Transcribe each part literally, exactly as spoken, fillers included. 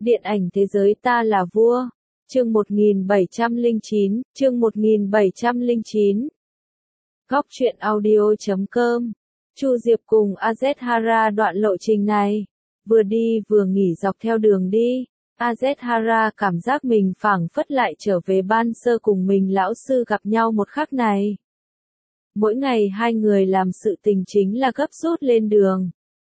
Điện ảnh thế giới ta là vua. Chương một nghìn bảy trăm lẻ chín, chương một nghìn bảy trăm lẻ chín. Góc truyện audio chấm com. Chu Diệp cùng Azhara đoạn lộ trình này, vừa đi vừa nghỉ dọc theo đường đi. Azhara cảm giác mình phảng phất lại trở về ban sơ cùng mình lão sư gặp nhau một khắc này. Mỗi ngày hai người làm sự tình chính là gấp rút lên đường,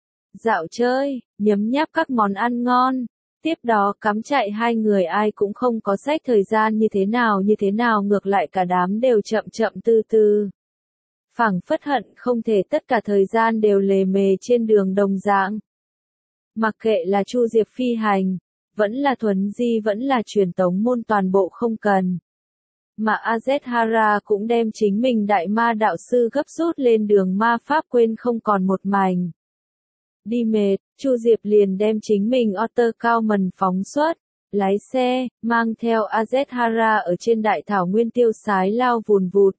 dạo chơi, nhấm nháp các món ăn ngon. Tiếp đó cắm trại hai người ai cũng không có sách thời gian như thế nào như thế nào ngược lại cả đám đều chậm chậm từ từ. Phảng phất hận không thể tất cả thời gian đều lề mề trên đường đồng dạng. Mặc kệ là Chu Diệp phi hành, vẫn là thuần di vẫn là truyền tống môn toàn bộ không cần. Mà Azhara cũng đem chính mình đại ma đạo sư gấp rút lên đường ma pháp quên không còn một mảnh. Đi mệt, Chu Diệp liền đem chính mình Otter cao mần phóng xuất, lái xe, mang theo Azhara ở trên đại thảo nguyên tiêu sái lao vùn vụt.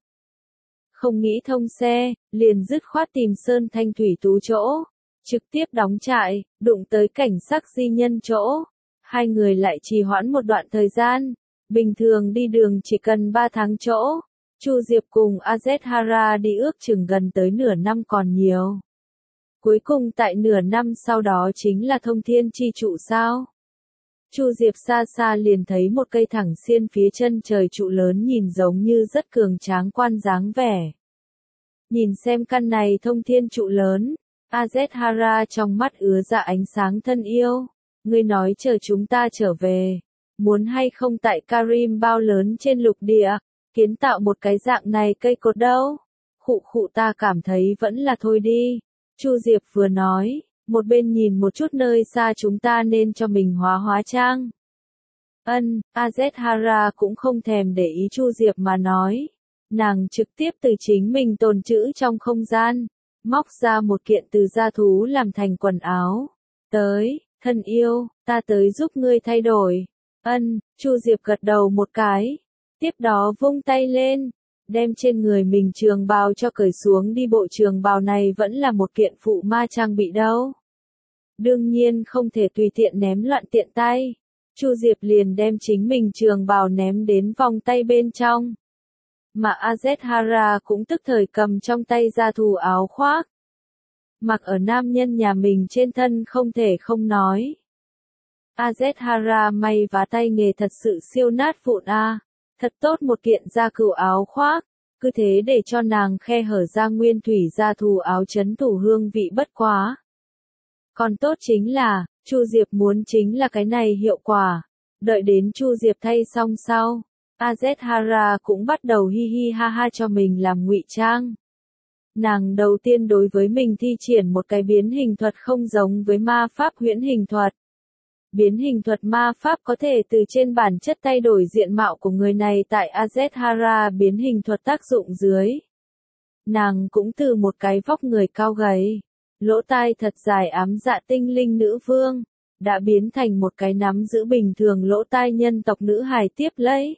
Không nghĩ thông xe, liền dứt khoát tìm sơn thanh thủy tú chỗ, trực tiếp đóng trại, đụng tới cảnh sắc di nhân chỗ. Hai người lại trì hoãn một đoạn thời gian, bình thường đi đường chỉ cần ba tháng chỗ. Chu Diệp cùng Azhara đi ước chừng gần tới nửa năm còn nhiều. Cuối cùng tại nửa năm sau đó chính là thông thiên chi trụ sao. Chu Diệp xa xa liền thấy một cây thẳng xiên phía chân trời trụ lớn nhìn giống như rất cường tráng quan dáng vẻ. Nhìn xem căn này thông thiên trụ lớn, Azhara trong mắt ứa ra ánh sáng thân yêu. Ngươi nói chờ chúng ta trở về, muốn hay không tại Karim bao lớn trên lục địa, kiến tạo một cái dạng này cây cột đâu. Khụ khụ ta cảm thấy vẫn là thôi đi. Chu Diệp vừa nói, một bên nhìn một chút nơi xa chúng ta nên cho mình hóa hóa trang. Ân, Azhara cũng không thèm để ý Chu Diệp mà nói. Nàng trực tiếp từ chính mình tồn trữ trong không gian, móc ra một kiện từ da thú làm thành quần áo. Tới, thân yêu, ta tới giúp ngươi thay đổi. Ân, Chu Diệp gật đầu một cái. Tiếp đó vung tay lên, đem trên người mình trường bào cho cởi xuống đi, bộ trường bào này vẫn là một kiện phụ ma trang bị đâu. Đương nhiên không thể tùy tiện ném loạn tiện tay. Chu Diệp liền đem chính mình trường bào ném đến vòng tay bên trong. Mà Azhara cũng tức thời cầm trong tay ra thù áo khoác. Mặc ở nam nhân nhà mình trên thân không thể không nói. Azhara may vá tay nghề thật sự siêu nát vụn a. Thật tốt một kiện da cừu áo khoác, cứ thế để cho nàng khe hở ra nguyên thủy da thù áo chấn thủ hương vị bất quá. Còn tốt chính là, Chu Diệp muốn chính là cái này hiệu quả. Đợi đến Chu Diệp thay xong sau, Azhara cũng bắt đầu hi hi ha ha cho mình làm ngụy trang. Nàng đầu tiên đối với mình thi triển một cái biến hình thuật không giống với ma pháp huyễn hình thuật. Biến hình thuật ma pháp có thể từ trên bản chất thay đổi diện mạo của người này, tại Azhara biến hình thuật tác dụng dưới. Nàng cũng từ một cái vóc người cao gầy, lỗ tai thật dài ám dạ tinh linh nữ vương, đã biến thành một cái nắm giữ bình thường lỗ tai nhân tộc nữ hài tiếp lấy.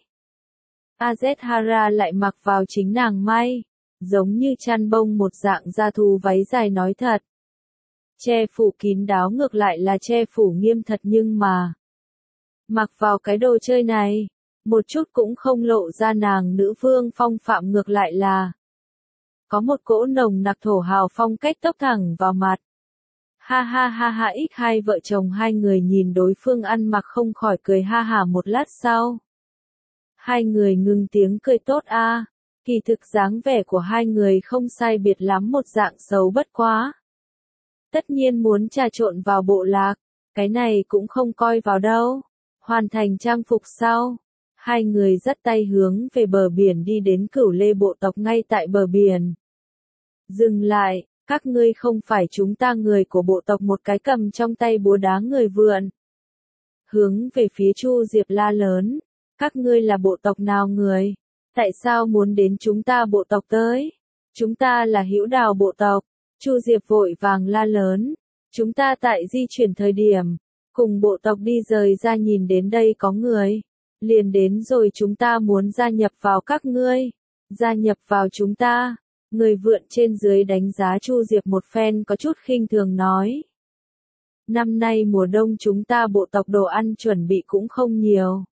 Azhara lại mặc vào chính nàng may, giống như chăn bông một dạng da thú váy dài nói thật. Che phủ kín đáo ngược lại là che phủ nghiêm thật nhưng mà. Mặc vào cái đồ chơi này, một chút cũng không lộ ra nàng nữ vương phong phạm, ngược lại là. Có một cỗ nồng nặc thổ hào phong cách tốc thẳng vào mặt. Ha ha ha ha x hai vợ chồng hai người nhìn đối phương ăn mặc không khỏi cười ha hả một lát sau. Hai người ngừng tiếng cười tốt a. À. Kỳ thực dáng vẻ của hai người không sai biệt lắm, một dạng xấu bất quá. Tất nhiên muốn trà trộn vào bộ lạc, cái này cũng không coi vào đâu. Hoàn thành trang phục sau, hai người dắt tay hướng về bờ biển đi đến Cửu Lê bộ tộc ngay tại bờ biển. Dừng lại, các ngươi không phải chúng ta người của bộ tộc, một cái cầm trong tay búa đá người vượn. Hướng về phía Chu Diệp la lớn, các ngươi là bộ tộc nào người? Tại sao muốn đến chúng ta bộ tộc tới? Chúng ta là Hữu Đào bộ tộc. Chu Diệp vội vàng la lớn, chúng ta tại di chuyển thời điểm, cùng bộ tộc đi rời ra nhìn đến đây có người, liền đến rồi chúng ta muốn gia nhập vào các ngươi, gia nhập vào chúng ta. Người vượn trên dưới đánh giá Chu Diệp một phen có chút khinh thường nói. Năm nay mùa đông chúng ta bộ tộc đồ ăn chuẩn bị cũng không nhiều.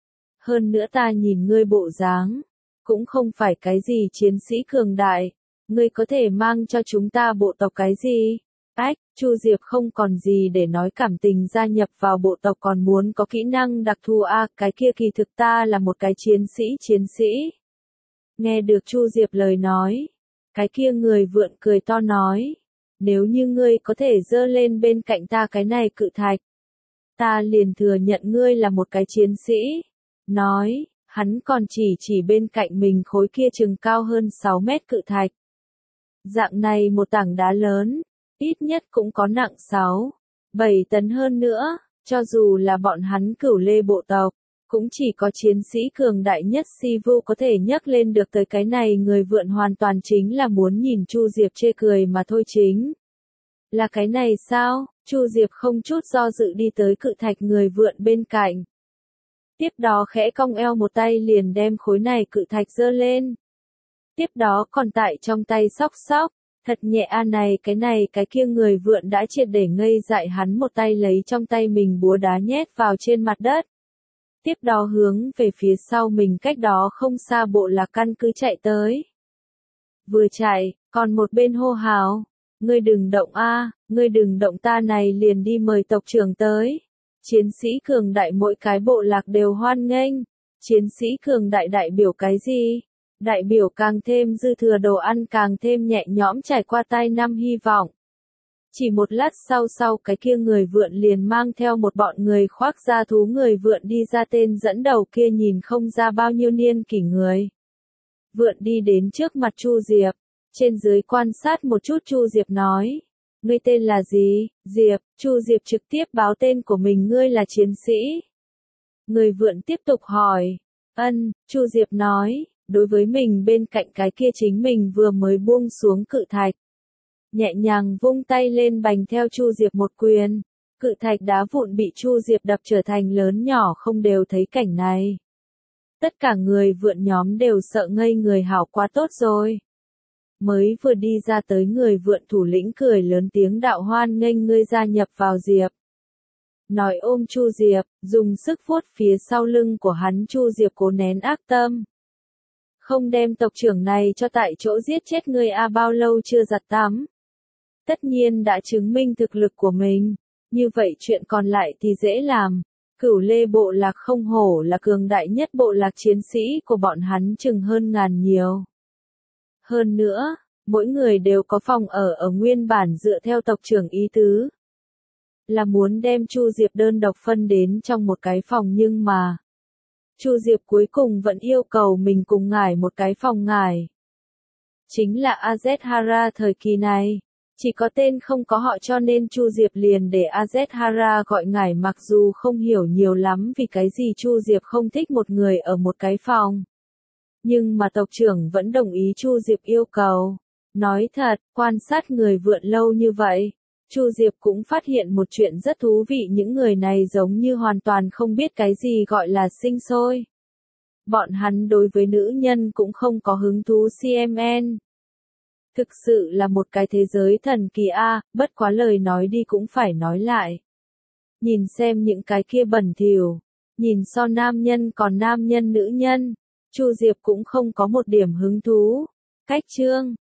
Hơn nữa ta nhìn ngươi bộ dáng, cũng không phải cái gì chiến sĩ cường đại, ngươi có thể mang cho chúng ta bộ tộc cái gì? Ách, Chu Diệp không còn gì để nói, cảm tình gia nhập vào bộ tộc còn muốn có kỹ năng đặc thù a, à, cái kia kỳ thực ta là một cái chiến sĩ chiến sĩ. Nghe được Chu Diệp lời nói, cái kia người vượn cười to nói, nếu như ngươi có thể giơ lên bên cạnh ta cái này cự thạch, ta liền thừa nhận ngươi là một cái chiến sĩ. Nói, hắn còn chỉ chỉ bên cạnh mình khối kia chừng cao hơn sáu mét cự thạch. Dạng này một tảng đá lớn, ít nhất cũng có nặng sáu, bảy tấn hơn nữa, cho dù là bọn hắn Cửu Lê bộ tộc, cũng chỉ có chiến sĩ cường đại nhất Sivu có thể nhấc lên được tới cái này. Người vượn hoàn toàn chính là muốn nhìn Chu Diệp chê cười mà thôi, chính là cái này sao? Chu Diệp không chút do dự đi tới cự thạch người vượn bên cạnh. Tiếp đó khẽ cong eo một tay liền đem khối này cự thạch giơ lên. Tiếp đó còn tại trong tay xóc xóc, thật nhẹ a, này cái này cái kia người vượn đã triệt để ngây dại, hắn một tay lấy trong tay mình búa đá nhét vào trên mặt đất. Tiếp đó hướng về phía sau mình cách đó không xa bộ lạc căn cứ chạy tới. Vừa chạy, còn một bên hô hào, ngươi đừng động a, ngươi đừng động, ta này liền đi mời tộc trưởng tới. Chiến sĩ cường đại mỗi cái bộ lạc đều hoan nghênh. Chiến sĩ cường đại đại biểu cái gì? Đại biểu càng thêm dư thừa đồ ăn, càng thêm nhẹ nhõm trải qua tai năm hy vọng. Chỉ một lát sau sau cái kia người vượn liền mang theo một bọn người khoác da thú người vượn đi ra, tên dẫn đầu kia nhìn không ra bao nhiêu niên kỷ người. Vượn đi đến trước mặt Chu Diệp, trên dưới quan sát một chút. Chu Diệp nói, ngươi tên là gì? Diệp. Chu Diệp trực tiếp báo tên của mình, ngươi là chiến sĩ. Người vượn tiếp tục hỏi, ân. Chu Diệp nói, đối với mình bên cạnh cái kia chính mình vừa mới buông xuống cự thạch. Nhẹ nhàng vung tay lên bành theo Chu Diệp một quyền, cự thạch đá vụn bị Chu Diệp đập trở thành lớn nhỏ không đều. Thấy cảnh này, tất cả người vượn nhóm đều sợ ngây người, hảo quá tốt rồi. Mới vừa đi ra tới người vượn thủ lĩnh cười lớn tiếng đạo, hoan nghênh ngươi gia nhập vào Diệp. Nói ôm Chu Diệp, dùng sức vuốt phía sau lưng của hắn. Chu Diệp cố nén ác tâm, không đem tộc trưởng này cho tại chỗ giết chết ngươi a, bao lâu chưa giặt tắm. Tất nhiên đã chứng minh thực lực của mình, như vậy chuyện còn lại thì dễ làm. Cửu Lê bộ lạc không hổ là cường đại nhất bộ lạc, chiến sĩ của bọn hắn chừng hơn ngàn nhiều. Hơn nữa, mỗi người đều có phòng ở ở nguyên bản, dựa theo tộc trưởng ý tứ, là muốn đem Chu Diệp đơn độc phân đến trong một cái phòng, nhưng mà Chu Diệp cuối cùng vẫn yêu cầu mình cùng ngải một cái phòng ngải. Chính là Azethara thời kỳ này, chỉ có tên không có họ, cho nên Chu Diệp liền để Azethara gọi ngải, mặc dù không hiểu nhiều lắm vì cái gì Chu Diệp không thích một người ở một cái phòng. Nhưng mà tộc trưởng vẫn đồng ý Chu Diệp yêu cầu. Nói thật, quan sát người vượn lâu như vậy, Chu Diệp cũng phát hiện một chuyện rất thú vị, những người này giống như hoàn toàn không biết cái gì gọi là sinh sôi. Bọn hắn đối với nữ nhân cũng không có hứng thú. xê em en thực sự là một cái thế giới thần kỳ a, bất quá lời nói đi cũng phải nói lại. Nhìn xem những cái kia bẩn thỉu, nhìn so nam nhân còn nam nhân nữ nhân, Chu Diệp cũng không có một điểm hứng thú. Cách chương